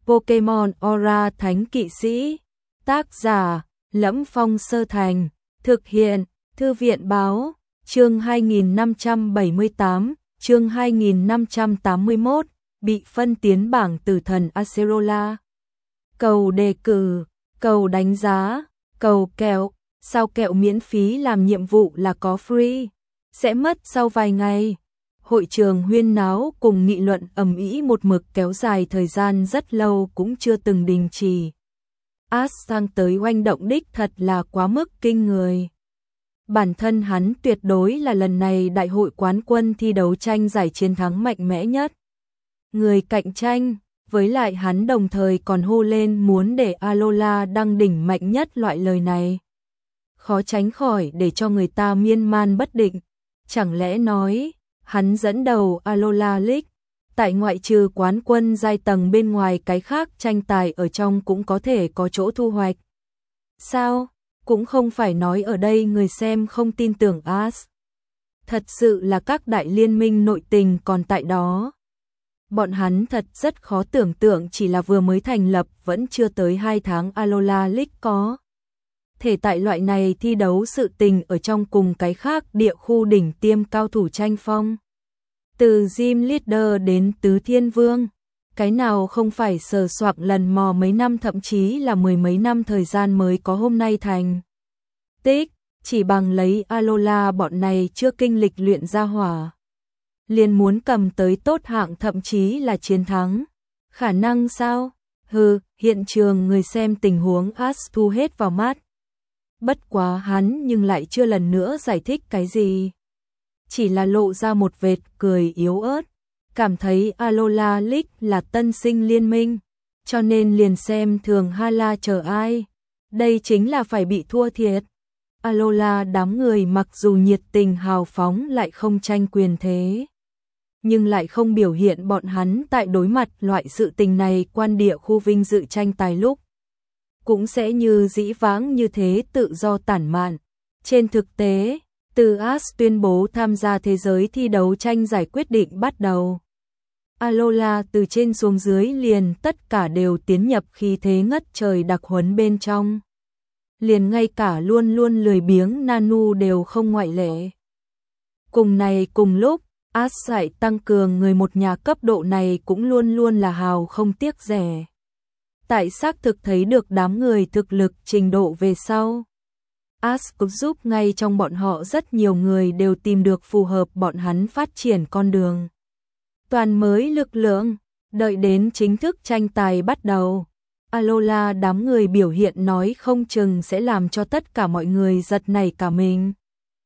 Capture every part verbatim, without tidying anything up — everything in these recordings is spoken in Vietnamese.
Pokemon Aura Thánh Kỵ Sĩ. Tác giả: Lẫm Phong Sơ Thành. Thực hiện: Thư viện báo. Chương hai nghìn năm trăm bảy mươi tám, chương hai nghìn năm trăm tám mươi mốt, bị phân tiến bảng tử thần Acerola. Cầu đề cử, cầu đánh giá, cầu kẹo, sao kẹo miễn phí làm nhiệm vụ là có free, sẽ mất sau vài ngày. Hội trường huyên náo cùng nghị luận ầm ĩ một mực kéo dài thời gian rất lâu cũng chưa từng đình chỉ. Ash sang tới oanh động đích thật là quá mức kinh người. Bản thân hắn tuyệt đối là lần này đại hội quán quân thi đấu tranh giải chiến thắng mạnh mẽ nhất. Người cạnh tranh, với lại hắn đồng thời còn hô lên muốn để Alola đăng đỉnh mạnh nhất loại lời này. Khó tránh khỏi để cho người ta miên man bất định. Chẳng lẽ nói, hắn dẫn đầu Alola League, tại ngoại trừ quán quân giai tầng bên ngoài cái khác tranh tài ở trong cũng có thể có chỗ thu hoạch. Sao? Cũng không phải nói ở đây người xem không tin tưởng Ash. Thật sự là các đại liên minh nội tình còn tại đó. Bọn hắn thật rất khó tưởng tượng chỉ là vừa mới thành lập vẫn chưa tới hai tháng Alola League có thể tại loại này thi đấu sự tình ở trong cùng cái khác địa khu đỉnh tiêm cao thủ tranh phong. Từ Gym Leader đến Tứ Thiên Vương, cái nào không phải sờ soạng lần mò mấy năm thậm chí là mười mấy năm thời gian mới có hôm nay thành tích, chỉ bằng lấy Alola bọn này chưa kinh lịch luyện ra hỏa. Liền muốn cầm tới tốt hạng thậm chí là chiến thắng. Khả năng sao? Hừ, hiện trường người xem tình huống Ash thu hết vào mắt. Bất quá hắn nhưng lại chưa lần nữa giải thích cái gì. Chỉ là lộ ra một vệt cười yếu ớt. Cảm thấy Alola League là tân sinh liên minh. Cho nên liền xem thường Hala chờ ai. Đây chính là phải bị thua thiệt. Alola đám người mặc dù nhiệt tình hào phóng lại không tranh quyền thế. Nhưng lại không biểu hiện bọn hắn tại đối mặt loại sự tình này quan địa khu vinh dự tranh tài lúc. Cũng sẽ như dĩ vãng như thế tự do tản mạn. Trên thực tế, từ Ash tuyên bố tham gia thế giới thi đấu tranh giải quyết định bắt đầu. Alola từ trên xuống dưới liền tất cả đều tiến nhập khí thế ngất trời đặc huấn bên trong. Liền ngay cả luôn luôn lười biếng Nanu đều không ngoại lệ. Cùng này cùng lúc, Ash giải tăng cường người một nhà cấp độ này cũng luôn luôn là hào không tiếc rẻ. Tại xác thực thấy được đám người thực lực trình độ về sau. Ash cũng giúp ngay trong bọn họ rất nhiều người đều tìm được phù hợp bọn hắn phát triển con đường. Toàn mới lực lượng, đợi đến chính thức tranh tài bắt đầu. Alola đám người biểu hiện nói không chừng sẽ làm cho tất cả mọi người giật nảy cả mình.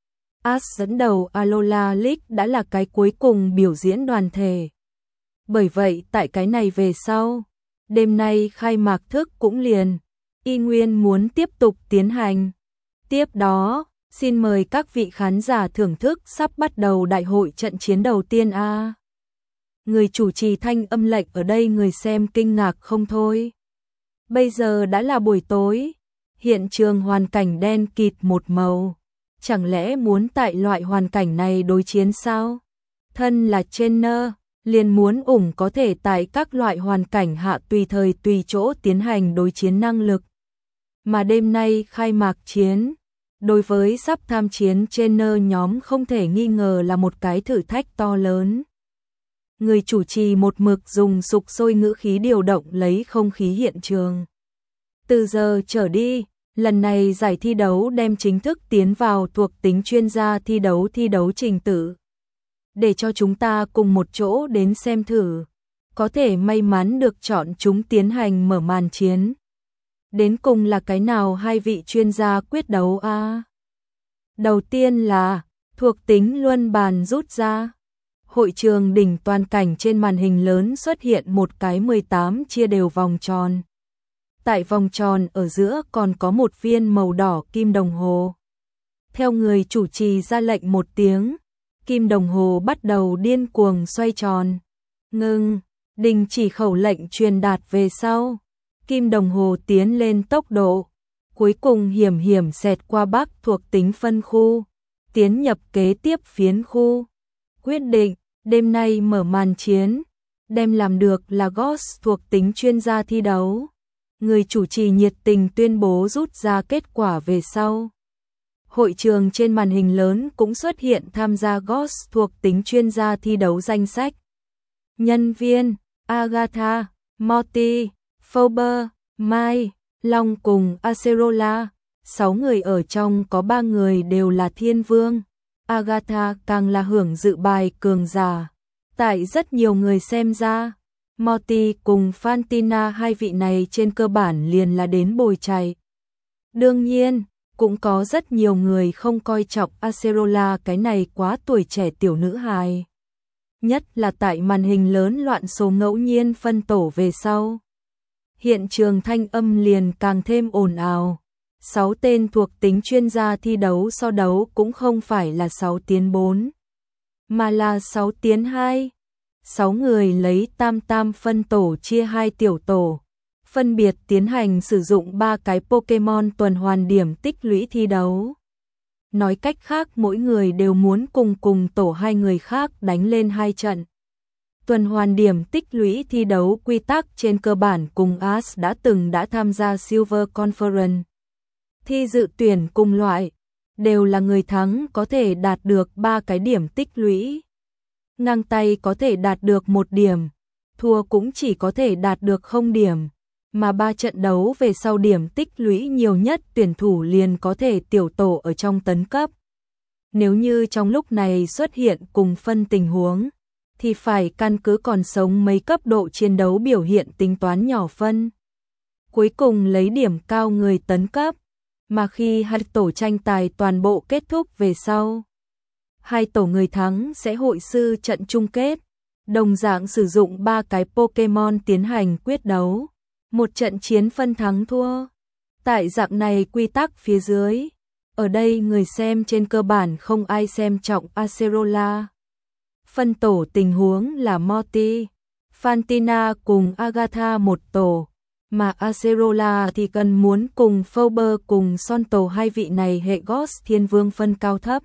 Ash dẫn đầu Alola League đã là cái cuối cùng biểu diễn đoàn thể. Bởi vậy tại cái này về sau, đêm nay khai mạc thức cũng liền, y nguyên muốn tiếp tục tiến hành. Tiếp đó, xin mời các vị khán giả thưởng thức sắp bắt đầu đại hội trận chiến đầu tiên a. À. Người chủ trì thanh âm lệnh ở đây người xem kinh ngạc không thôi. Bây giờ đã là buổi tối, hiện trường hoàn cảnh đen kịt một màu. Chẳng lẽ muốn tại loại hoàn cảnh này đối chiến sao? Thân là trainer, liền muốn ủng có thể tại các loại hoàn cảnh hạ tùy thời tùy chỗ tiến hành đối chiến năng lực. Mà đêm nay khai mạc chiến, đối với sắp tham chiến trainer nhóm không thể nghi ngờ là một cái thử thách to lớn. Người chủ trì một mực dùng sục sôi ngữ khí điều động lấy không khí hiện trường. Từ giờ trở đi, lần này giải thi đấu đem chính thức tiến vào thuộc tính chuyên gia thi đấu thi đấu trình tự. Để cho chúng ta cùng một chỗ đến xem thử, có thể may mắn được chọn chúng tiến hành mở màn chiến. Đến cùng là cái nào hai vị chuyên gia quyết đấu a? À? Đầu tiên là thuộc tính luân bàn rút ra. Hội trường đỉnh toàn cảnh trên màn hình lớn xuất hiện một cái mười tám chia đều vòng tròn. Tại vòng tròn ở giữa còn có một viên màu đỏ kim đồng hồ. Theo người chủ trì ra lệnh một tiếng, kim đồng hồ bắt đầu điên cuồng xoay tròn. Ngưng, đình chỉ khẩu lệnh truyền đạt về sau. Kim đồng hồ tiến lên tốc độ. Cuối cùng hiểm hiểm xẹt qua bắc thuộc tính phân khu. Tiến nhập kế tiếp phiến khu. Quyết định, đêm nay mở màn chiến. đem làm được là Ghost thuộc tính chuyên gia thi đấu. Người chủ trì nhiệt tình tuyên bố rút ra kết quả về sau. Hội trường trên màn hình lớn cũng xuất hiện tham gia Ghost thuộc tính chuyên gia thi đấu danh sách. Nhân viên: Agatha, Morty, Phoebe, Mai, Long cùng Acerola. Sáu người ở trong có ba người đều là thiên vương. Agatha càng là hưởng dự bài cường giả. Tại rất nhiều người xem ra, Morty cùng Fantina hai vị này trên cơ bản liền là đến bồi chạy. Đương nhiên, cũng có rất nhiều người không coi trọng Acerola cái này quá tuổi trẻ tiểu nữ hài. Nhất là tại màn hình lớn loạn số ngẫu nhiên phân tổ về sau. Hiện trường thanh âm liền càng thêm ồn ào. Sáu tên thuộc tính chuyên gia thi đấu so đấu cũng không phải là sáu tiến bốn, mà là sáu tiến hai. Sáu người lấy tam tam phân tổ chia hai tiểu tổ, phân biệt tiến hành sử dụng ba cái Pokemon tuần hoàn điểm tích lũy thi đấu. Nói cách khác mỗi người đều muốn cùng cùng tổ hai người khác đánh lên hai trận. Tuần hoàn điểm tích lũy thi đấu quy tắc trên cơ bản cùng Ash đã từng đã tham gia Silver Conference. Thi dự tuyển cùng loại, đều là người thắng có thể đạt được ba cái điểm tích lũy. Ngang tay có thể đạt được một điểm, thua cũng chỉ có thể đạt được không điểm, mà ba trận đấu về sau điểm tích lũy nhiều nhất tuyển thủ liền có thể tiểu tổ ở trong tấn cấp. Nếu như trong lúc này xuất hiện cùng phân tình huống, thì phải căn cứ còn sống mấy cấp độ chiến đấu biểu hiện tính toán nhỏ phân. Cuối cùng lấy điểm cao người tấn cấp, mà khi hai tổ tranh tài toàn bộ kết thúc về sau, hai tổ người thắng sẽ hội sư trận chung kết, đồng dạng sử dụng ba cái Pokemon tiến hành quyết đấu, một trận chiến phân thắng thua. Tại dạng này quy tắc phía dưới, ở đây người xem trên cơ bản không ai xem trọng Acerola. Phân tổ tình huống là Morty, Fantina cùng Agatha một tổ, mà Acerola thì cần muốn cùng Phoebe cùng Son tổ hai vị này hệ Ghost thiên vương phân cao thấp.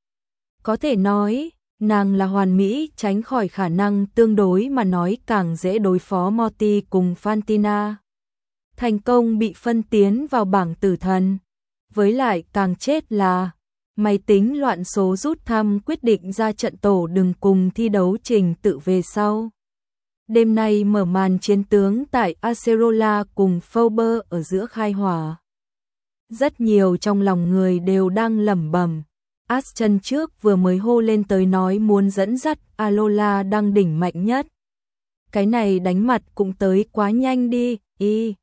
Có thể nói, nàng là hoàn mỹ tránh khỏi khả năng tương đối mà nói càng dễ đối phó Morty cùng Fantina. Thành công bị phân tiến vào bảng tử thần. Với lại càng chết là, máy tính loạn số rút thăm quyết định ra trận tổ đừng cùng thi đấu trình tự về sau. Đêm nay mở màn chiến tướng tại Acerola cùng Phoebe ở giữa khai hỏa. Rất nhiều trong lòng người đều đang lẩm bẩm. Ash chân trước vừa mới hô lên tới nói muốn dẫn dắt Alola đang đỉnh mạnh nhất. Cái này đánh mặt cũng tới quá nhanh đi, y.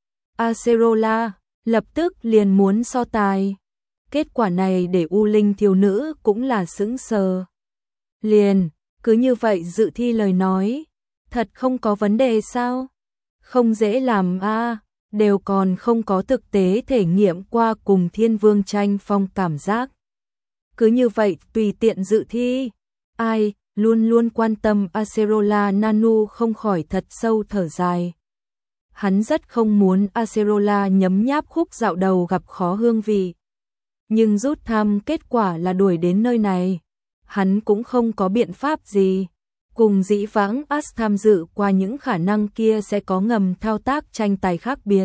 Acerola lập tức liền muốn so tài. Kết quả này để U Linh thiếu nữ cũng là sững sờ. Liền, cứ như vậy dự thi lời nói, thật không có vấn đề sao? Không dễ làm a, à, đều còn không có thực tế thể nghiệm qua cùng thiên vương tranh phong cảm giác. Cứ như vậy tùy tiện dự thi, ai luôn luôn quan tâm Acerola Nanu không khỏi thật sâu thở dài. Hắn rất không muốn Acerola nhấm nháp khúc dạo đầu gặp khó hương vị. Nhưng rút thăm kết quả là đuổi đến nơi này, hắn cũng không có biện pháp gì. Cùng dĩ vãng Ash tham dự qua những khả năng kia sẽ có ngầm thao tác tranh tài khác biệt.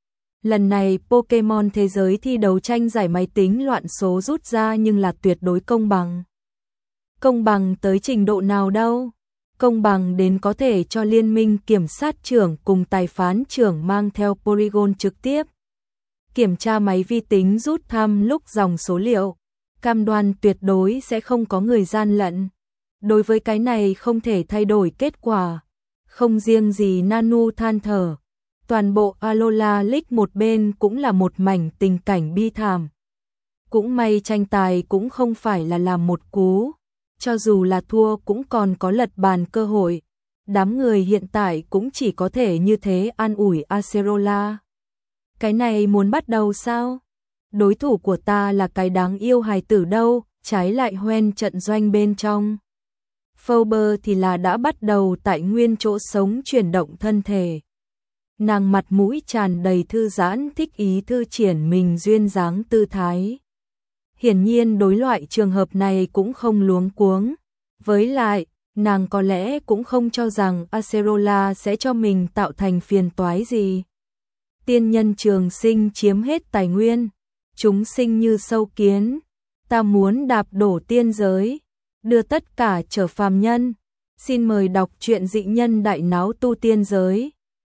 Lần này Pokemon thế giới thi đấu tranh giải máy tính loạn số rút ra nhưng là tuyệt đối công bằng. Công bằng tới trình độ nào đâu? Công bằng đến có thể cho liên minh kiểm sát trưởng cùng tài phán trưởng mang theo Porygon trực tiếp kiểm tra máy vi tính rút thăm lúc dòng số liệu, cam đoan tuyệt đối sẽ không có người gian lận. Đối với cái này không thể thay đổi kết quả, không riêng gì Nanu than thở, toàn bộ Alola League một bên cũng là một mảnh tình cảnh bi thảm. Cũng may tranh tài cũng không phải là làm một cú, cho dù là thua cũng còn có lật bàn cơ hội. Đám người hiện tại cũng chỉ có thể như thế an ủi Acerola. Cái này muốn bắt đầu sao? Đối thủ của ta là cái đáng yêu hài tử đâu, trái lại hoen trận doanh bên trong. Phoebe thì là đã bắt đầu tại nguyên chỗ sống chuyển động thân thể. Nàng mặt mũi tràn đầy thư giãn thích ý thư triển mình duyên dáng tư thái. Hiển nhiên đối loại trường hợp này cũng không luống cuống. Với lại, nàng có lẽ cũng không cho rằng Acerola sẽ cho mình tạo thành phiền toái gì. Tiên nhân trường sinh chiếm hết tài nguyên, chúng sinh như sâu kiến, ta muốn đạp đổ tiên giới, đưa tất cả trở phàm nhân. Xin mời đọc truyện Dị Nhân Đại Náo Tu Tiên Giới.